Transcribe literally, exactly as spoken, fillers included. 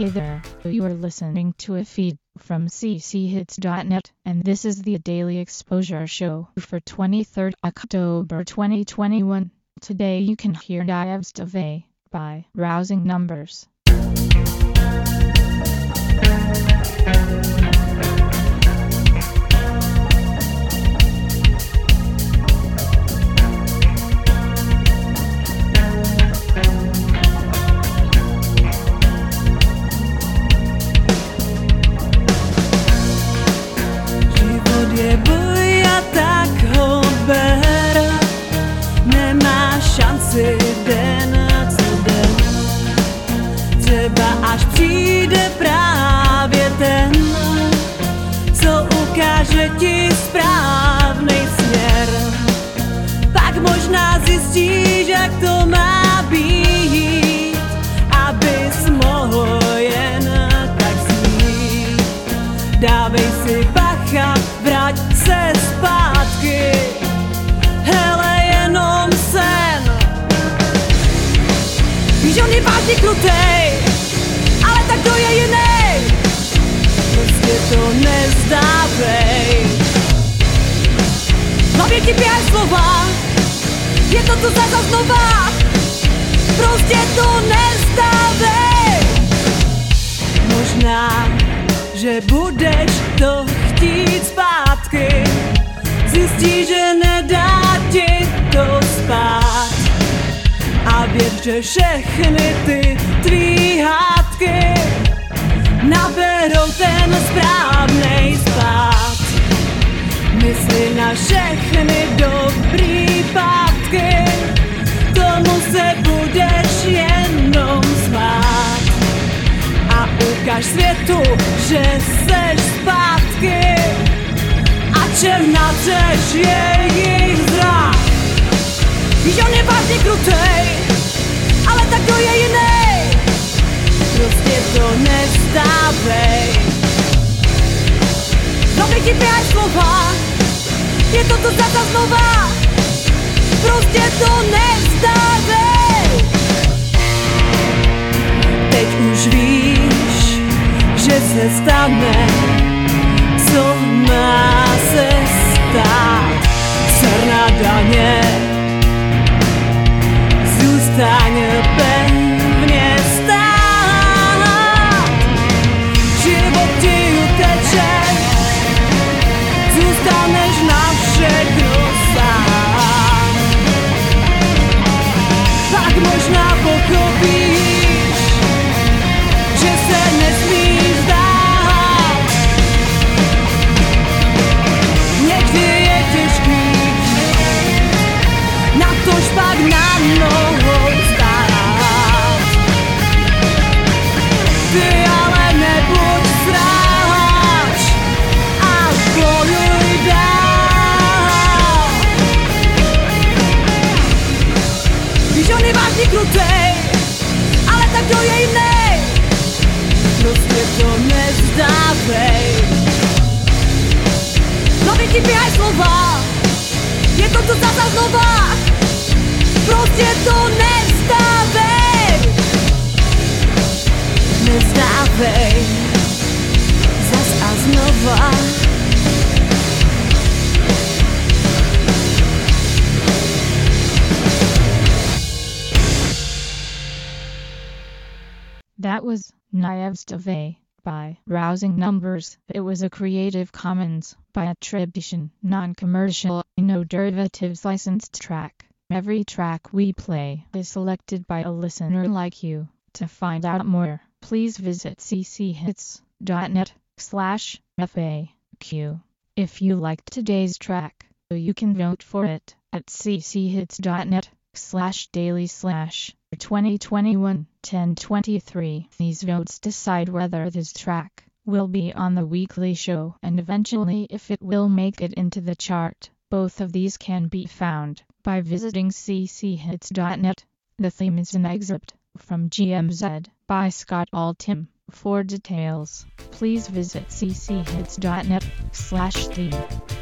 Hey there, you are listening to a feed from c c hits dot net, and this is the Daily Exposure Show for twenty-third October twenty twenty-one. Today you can hear Knives of A by Rousing Numbers. Den co den, třeba až přijde právě ten, co ukáže ti správnej směr. Pak možná zjistíš, jak to má být, abys mohl jen tak snít. Dávej si bacha, vrať se zpátky, hele jenom sen. Víš, on je vážně krutej, ale tak to je jiný. Prostě to nezdávej. V hlavě ti běhají slova, je to tu zase znova. Prostě to nezdávej. Možná, že budeš to chtít zpátky, zjistíš, že nedá ti to spát. A věř, že všechny ty tvý hádky naberou ten správnej spát. Mysli na všechny dobrý pátky, tomu se budeš jenom smát. A ukaž světu, že seš zpátky a černá řeč je jejich zrak. Víš, on je vážně krutej, ale tak to je jiný. Prostě to nezdávej. Dobře ti běhají slova, je to tu zase znova. Prostě to nezdávej. Teď už víš, že se stane, co má se stát. Černá daně zůstaň pevně stát. Život ti uteče, zůstaneš na všechno sám. Pak možná pochopíš, že se nesmíš vzdát. Někdy je těžký, na tož pak na nohou stát. Ty ale nebuď stráč a bojuj dál. Víš, on je vážně krutej, ale tak to je jiný. Prostě to nezdávej. Hlavě ti běhají slova, je to tu zase znova. Prostě to nezdávej. Nezdávej. Zas a znova. That was Knives of A by Rousing Numbers. It was a Creative Commons by attribution, non-commercial, no derivatives licensed track. Every track we play is selected by a listener like you. To find out more, please visit c c hits dot net slash F A Q. If you liked today's track, you can vote for it at c c hits dot net slash daily slash twenty twenty-one ten twenty-three. These votes decide whether this track will be on the weekly show and eventually if it will make it into the chart. Both of these can be found by visiting c c hits dot net. The theme is an excerpt from G M Z by Scott Altham. For details, please visit c c hits dot net slash theme.